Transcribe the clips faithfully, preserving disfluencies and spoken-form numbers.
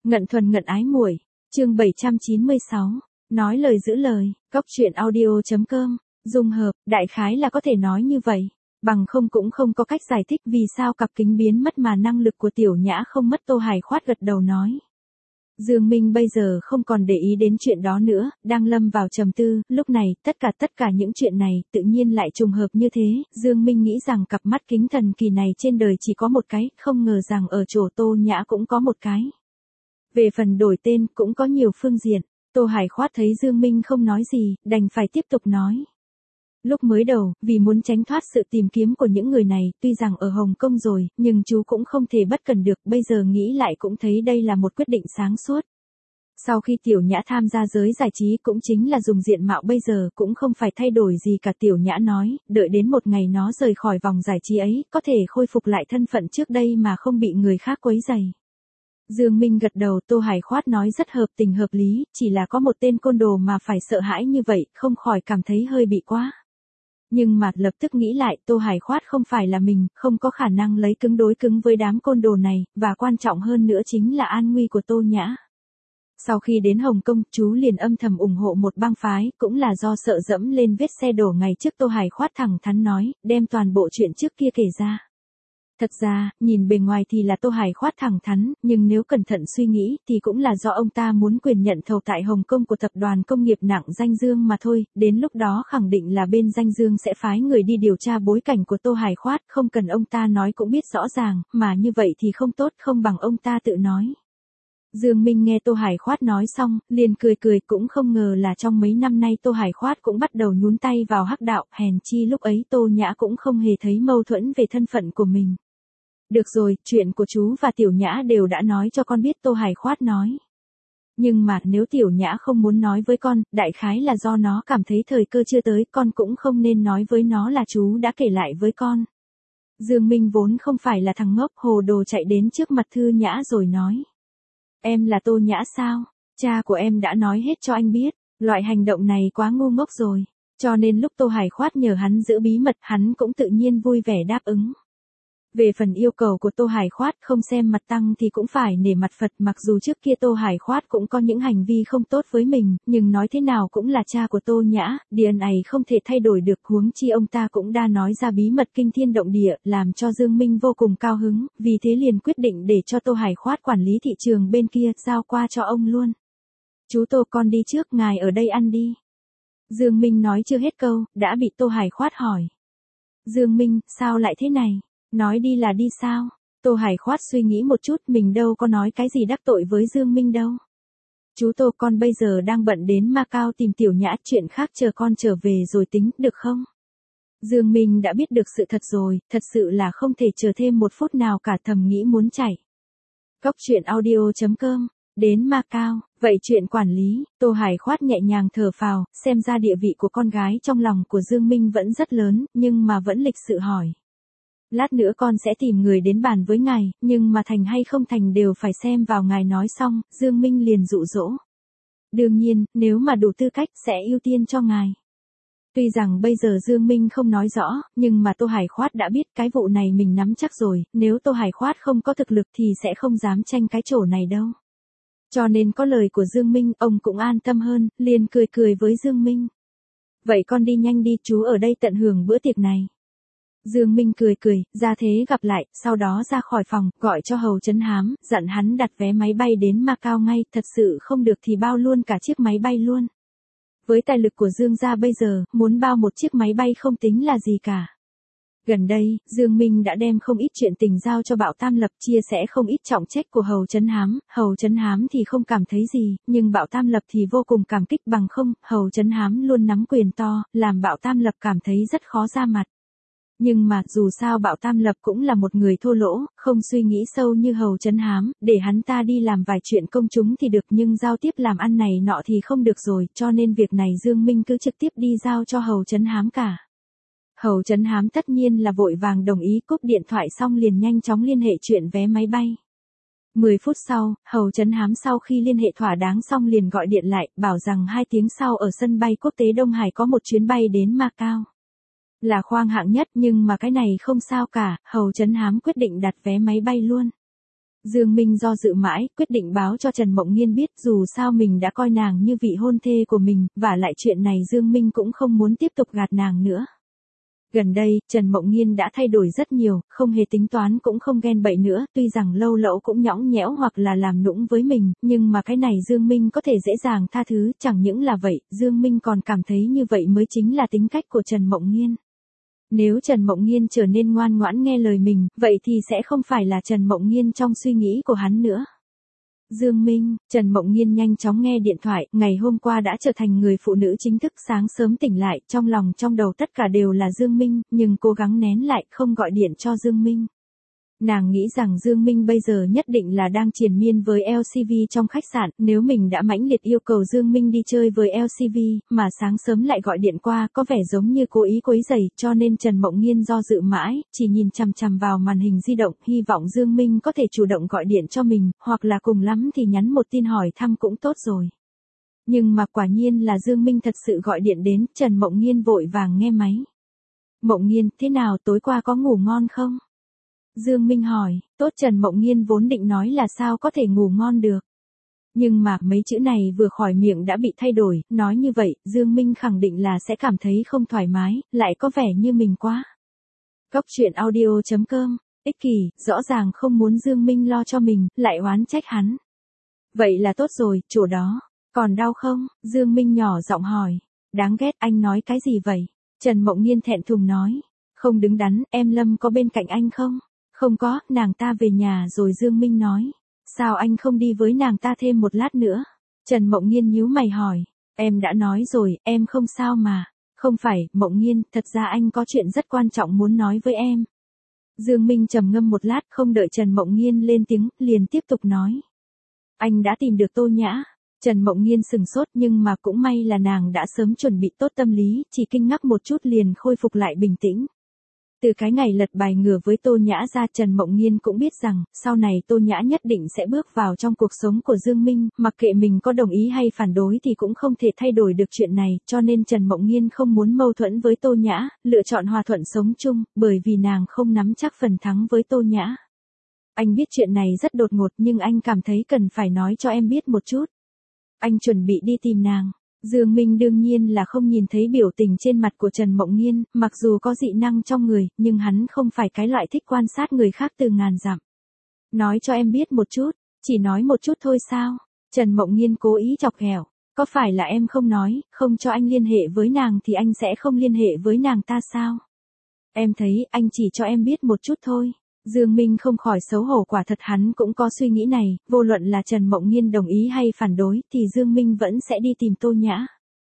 Ngận thuần ngận ái muội, chương bảy trăm chín mươi sáu, nói lời giữ lời, góc truyện audio chấm com, dung hợp, đại khái là có thể nói như vậy, bằng không cũng không có cách giải thích vì sao cặp kính biến mất mà năng lực của Tiểu Nhã không mất. Tô Hải khoát gật đầu nói. Dương Minh bây giờ không còn để ý đến chuyện đó nữa, đang lâm vào trầm tư, lúc này, tất cả tất cả những chuyện này, tự nhiên lại trùng hợp như thế, Dương Minh nghĩ rằng cặp mắt kính thần kỳ này trên đời chỉ có một cái, không ngờ rằng ở chỗ Tô Nhã cũng có một cái. Về phần đổi tên, cũng có nhiều phương diện, Tô Hải khoát thấy Dương Minh không nói gì, đành phải tiếp tục nói. Lúc mới đầu, vì muốn tránh thoát sự tìm kiếm của những người này, tuy rằng ở Hồng Kông rồi, nhưng chú cũng không thể bất cần được, bây giờ nghĩ lại cũng thấy đây là một quyết định sáng suốt. Sau khi Tiểu Nhã tham gia giới giải trí cũng chính là dùng diện mạo bây giờ cũng không phải thay đổi gì cả. Tiểu Nhã nói, đợi đến một ngày nó rời khỏi vòng giải trí ấy, có thể khôi phục lại thân phận trước đây mà không bị người khác quấy rầy. Dương Minh gật đầu. Tô Hải khoát nói rất hợp tình hợp lý, chỉ là có một tên côn đồ mà phải sợ hãi như vậy, không khỏi cảm thấy hơi bị quá. Nhưng mà lập tức nghĩ lại, Tô Hải khoát không phải là mình, không có khả năng lấy cứng đối cứng với đám côn đồ này, và quan trọng hơn nữa chính là an nguy của Tô Nhã. Sau khi đến Hồng Kông, chú liền âm thầm ủng hộ một bang phái, cũng là do sợ dẫm lên vết xe đổ ngày trước. Tô Hải khoát thẳng thắn nói, đem toàn bộ chuyện trước kia kể ra. Thật ra, nhìn bề ngoài thì là Tô Hải khoát thẳng thắn, nhưng nếu cẩn thận suy nghĩ thì cũng là do ông ta muốn quyền nhận thầu tại Hồng Kông của tập đoàn công nghiệp nặng Danh Dương mà thôi, đến lúc đó khẳng định là bên Danh Dương sẽ phái người đi điều tra bối cảnh của Tô Hải khoát, không cần ông ta nói cũng biết rõ ràng, mà như vậy thì không tốt, không bằng ông ta tự nói. Dương Minh nghe Tô Hải khoát nói xong, liền cười cười, cũng không ngờ là trong mấy năm nay Tô Hải khoát cũng bắt đầu nhún tay vào hắc đạo, hèn chi lúc ấy Tô Nhã cũng không hề thấy mâu thuẫn về thân phận của mình. Được rồi, chuyện của chú và Tiểu Nhã đều đã nói cho con biết. Tô Hải khoát nói. Nhưng mà nếu Tiểu Nhã không muốn nói với con, đại khái là do nó cảm thấy thời cơ chưa tới, con cũng không nên nói với nó là chú đã kể lại với con. Dương Minh vốn không phải là thằng ngốc, hồ đồ chạy đến trước mặt Thư Nhã rồi nói. Em là Tô Nhã sao? Cha của em đã nói hết cho anh biết, loại hành động này quá ngu ngốc rồi. Cho nên lúc Tô Hải khoát nhờ hắn giữ bí mật, hắn cũng tự nhiên vui vẻ đáp ứng. Về phần yêu cầu của Tô Hải khoát, không xem mặt tăng thì cũng phải nể mặt Phật, mặc dù trước kia Tô Hải khoát cũng có những hành vi không tốt với mình, nhưng nói thế nào cũng là cha của Tô Nhã, đê en a không thể thay đổi được, huống chi ông ta cũng đã nói ra bí mật kinh thiên động địa, làm cho Dương Minh vô cùng cao hứng, vì thế liền quyết định để cho Tô Hải khoát quản lý thị trường bên kia, giao qua cho ông luôn. Chú Tô, con đi trước, ngài ở đây ăn đi. Dương Minh nói chưa hết câu, đã bị Tô Hải khoát hỏi. Dương Minh, sao lại thế này? Nói đi là đi sao? Tô Hải khoát suy nghĩ một chút, mình đâu có nói cái gì đắc tội với Dương Minh đâu. Chú Tô, con bây giờ đang bận đến Macau tìm Tiểu Nhã, chuyện khác chờ con trở về rồi tính, được không? Dương Minh đã biết được sự thật rồi, thật sự là không thể chờ thêm một phút nào cả, thầm nghĩ muốn chạy. Góc truyện audio chấm com, đến Macau, vậy chuyện quản lý, Tô Hải khoát nhẹ nhàng thở phào, xem ra địa vị của con gái trong lòng của Dương Minh vẫn rất lớn, nhưng mà vẫn lịch sự hỏi. Lát nữa con sẽ tìm người đến bàn với ngài, nhưng mà thành hay không thành đều phải xem vào ngài nói xong. Dương Minh liền dụ dỗ. Đương nhiên, nếu mà đủ tư cách sẽ ưu tiên cho ngài. Tuy rằng bây giờ Dương Minh không nói rõ, nhưng mà Tô Hải khoát đã biết cái vụ này mình nắm chắc rồi, nếu Tô Hải khoát không có thực lực thì sẽ không dám tranh cái chỗ này đâu. Cho nên có lời của Dương Minh, ông cũng an tâm hơn, liền cười cười với Dương Minh. Vậy con đi nhanh đi, chú ở đây tận hưởng bữa tiệc này. Dương Minh cười cười, ra thế gặp lại, sau đó ra khỏi phòng, gọi cho Hầu Trấn Hám, dặn hắn đặt vé máy bay đến Macau ngay, thật sự không được thì bao luôn cả chiếc máy bay luôn. Với tài lực của Dương gia bây giờ, muốn bao một chiếc máy bay không tính là gì cả. Gần đây, Dương Minh đã đem không ít chuyện tình giao cho Bảo Tam Lập, chia sẻ không ít trọng trách của Hầu Trấn Hám, Hầu Trấn Hám thì không cảm thấy gì, nhưng Bảo Tam Lập thì vô cùng cảm kích, bằng không, Hầu Trấn Hám luôn nắm quyền to, làm Bảo Tam Lập cảm thấy rất khó ra mặt. Nhưng mà, dù sao Bảo Tam Lập cũng là một người thô lỗ, không suy nghĩ sâu như Hầu Trấn Hám, để hắn ta đi làm vài chuyện công chúng thì được, nhưng giao tiếp làm ăn này nọ thì không được rồi, cho nên việc này Dương Minh cứ trực tiếp đi giao cho Hầu Trấn Hám cả. Hầu Trấn Hám tất nhiên là vội vàng đồng ý, cúp điện thoại xong liền nhanh chóng liên hệ chuyện vé máy bay. mười phút sau, Hầu Trấn Hám sau khi liên hệ thỏa đáng xong liền gọi điện lại, bảo rằng hai tiếng sau ở sân bay quốc tế Đông Hải có một chuyến bay đến Macau. Là khoang hạng nhất, nhưng mà cái này không sao cả, Hầu Trấn Hám quyết định đặt vé máy bay luôn. Dương Minh do dự mãi, quyết định báo cho Trần Mộng Nghiên biết dù sao mình đã coi nàng như vị hôn thê của mình, và lại chuyện này Dương Minh cũng không muốn tiếp tục gạt nàng nữa. Gần đây, Trần Mộng Nghiên đã thay đổi rất nhiều, không hề tính toán cũng không ghen bậy nữa, tuy rằng lâu lẫu cũng nhõng nhẽo hoặc là làm nũng với mình, nhưng mà cái này Dương Minh có thể dễ dàng tha thứ, chẳng những là vậy, Dương Minh còn cảm thấy như vậy mới chính là tính cách của Trần Mộng Nghiên. Nếu Trần Mộng Nghiên trở nên ngoan ngoãn nghe lời mình, vậy thì sẽ không phải là Trần Mộng Nghiên trong suy nghĩ của hắn nữa. Dương Minh, Trần Mộng Nghiên nhanh chóng nghe điện thoại, ngày hôm qua đã trở thành người phụ nữ chính thức, sáng sớm tỉnh lại, trong lòng trong đầu tất cả đều là Dương Minh, nhưng cố gắng nén lại, không gọi điện cho Dương Minh. Nàng nghĩ rằng Dương Minh bây giờ nhất định là đang triền miên với lờ xê vê trong khách sạn, nếu mình đã mãnh liệt yêu cầu Dương Minh đi chơi với lờ xê vê, mà sáng sớm lại gọi điện qua có vẻ giống như cố ý quấy rầy, cho nên Trần Mộng Nghiên do dự mãi, chỉ nhìn chằm chằm vào màn hình di động, hy vọng Dương Minh có thể chủ động gọi điện cho mình, hoặc là cùng lắm thì nhắn một tin hỏi thăm cũng tốt rồi. Nhưng mà quả nhiên là Dương Minh thật sự gọi điện đến, Trần Mộng Nghiên vội vàng nghe máy. Mộng Nghiên, thế nào, tối qua có ngủ ngon không? Dương Minh hỏi, tốt. Trần Mộng Nghiên vốn định nói là sao có thể ngủ ngon được. Nhưng mà mấy chữ này vừa khỏi miệng đã bị thay đổi, nói như vậy, Dương Minh khẳng định là sẽ cảm thấy không thoải mái, lại có vẻ như mình quá. Góc truyện audio chấm com, ích kỷ, rõ ràng không muốn Dương Minh lo cho mình, lại oán trách hắn. Vậy là tốt rồi, chỗ đó, còn đau không? Dương Minh nhỏ giọng hỏi. Đáng ghét, anh nói cái gì vậy? Trần Mộng Nghiên thẹn thùng nói. Không đứng đắn, em Lâm có bên cạnh anh không? Không có, nàng ta về nhà rồi. Dương Minh nói. Sao anh không đi với nàng ta thêm một lát nữa? Trần Mộng Nghiên nhíu mày hỏi. Em đã nói rồi, em không sao mà. Không phải, Mộng Nghiên, thật ra anh có chuyện rất quan trọng muốn nói với em. Dương Minh trầm ngâm một lát, không đợi Trần Mộng Nghiên lên tiếng, liền tiếp tục nói. Anh đã tìm được Tô Nhã. Trần Mộng Nghiên sừng sốt, nhưng mà cũng may là nàng đã sớm chuẩn bị tốt tâm lý, chỉ kinh ngạc một chút liền khôi phục lại bình tĩnh. Từ cái ngày lật bài ngửa với Tô Nhã ra, Trần Mộng Nghiên cũng biết rằng, sau này Tô Nhã nhất định sẽ bước vào trong cuộc sống của Dương Minh, mặc kệ mình có đồng ý hay phản đối thì cũng không thể thay đổi được chuyện này, cho nên Trần Mộng Nghiên không muốn mâu thuẫn với Tô Nhã, lựa chọn hòa thuận sống chung, bởi vì nàng không nắm chắc phần thắng với Tô Nhã. Anh biết chuyện này rất đột ngột nhưng anh cảm thấy cần phải nói cho em biết một chút. Anh chuẩn bị đi tìm nàng. Dương Minh đương nhiên là không nhìn thấy biểu tình trên mặt của Trần Mộng Nghiên, mặc dù có dị năng trong người, nhưng hắn không phải cái loại thích quan sát người khác từ ngàn dặm. Nói cho em biết một chút, chỉ nói một chút thôi sao? Trần Mộng Nghiên cố ý chọc ghẹo. Có phải là em không nói, không cho anh liên hệ với nàng thì anh sẽ không liên hệ với nàng ta sao? Em thấy, anh chỉ cho em biết một chút thôi. Dương Minh không khỏi xấu hổ, quả thật hắn cũng có suy nghĩ này, vô luận là Trần Mộng Nghiên đồng ý hay phản đối, thì Dương Minh vẫn sẽ đi tìm Tô Nhã.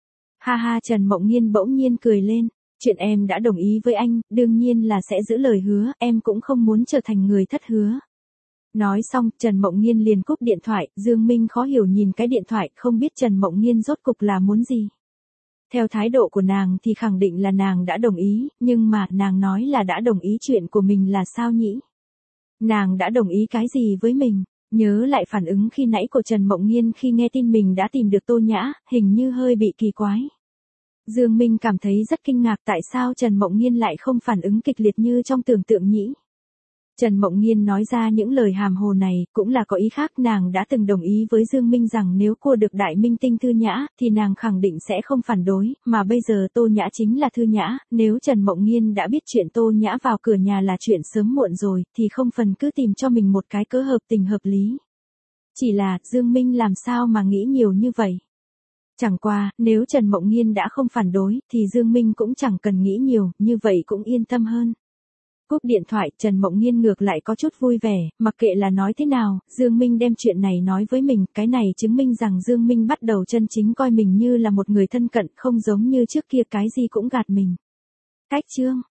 Ha ha, Trần Mộng Nghiên bỗng nhiên cười lên, chuyện em đã đồng ý với anh, đương nhiên là sẽ giữ lời hứa, em cũng không muốn trở thành người thất hứa. Nói xong, Trần Mộng Nghiên liền cúp điện thoại, Dương Minh khó hiểu nhìn cái điện thoại, không biết Trần Mộng Nghiên rốt cục là muốn gì. Theo thái độ của nàng thì khẳng định là nàng đã đồng ý, nhưng mà nàng nói là đã đồng ý chuyện của mình là sao nhỉ? Nàng đã đồng ý cái gì với mình? Nhớ lại phản ứng khi nãy của Trần Mộng Nghiên khi nghe tin mình đã tìm được Tô Nhã, hình như hơi bị kỳ quái. Dương Minh cảm thấy rất kinh ngạc tại sao Trần Mộng Nghiên lại không phản ứng kịch liệt như trong tưởng tượng nhỉ? Trần Mộng Nghiên nói ra những lời hàm hồ này, cũng là có ý khác, nàng đã từng đồng ý với Dương Minh rằng nếu cua được đại minh tinh Thư Nhã, thì nàng khẳng định sẽ không phản đối, mà bây giờ Tô Nhã chính là Thư Nhã, nếu Trần Mộng Nghiên đã biết chuyện Tô Nhã vào cửa nhà là chuyện sớm muộn rồi, thì không phần cứ tìm cho mình một cái cớ hợp tình hợp lý. Chỉ là, Dương Minh làm sao mà nghĩ nhiều như vậy? Chẳng qua, nếu Trần Mộng Nghiên đã không phản đối, thì Dương Minh cũng chẳng cần nghĩ nhiều, như vậy cũng yên tâm hơn. Cúp điện thoại, Trần Mộng Nghiên ngược lại có chút vui vẻ, mặc kệ là nói thế nào, Dương Minh đem chuyện này nói với mình, cái này chứng minh rằng Dương Minh bắt đầu chân chính coi mình như là một người thân cận, không giống như trước kia cái gì cũng gạt mình. Cách chương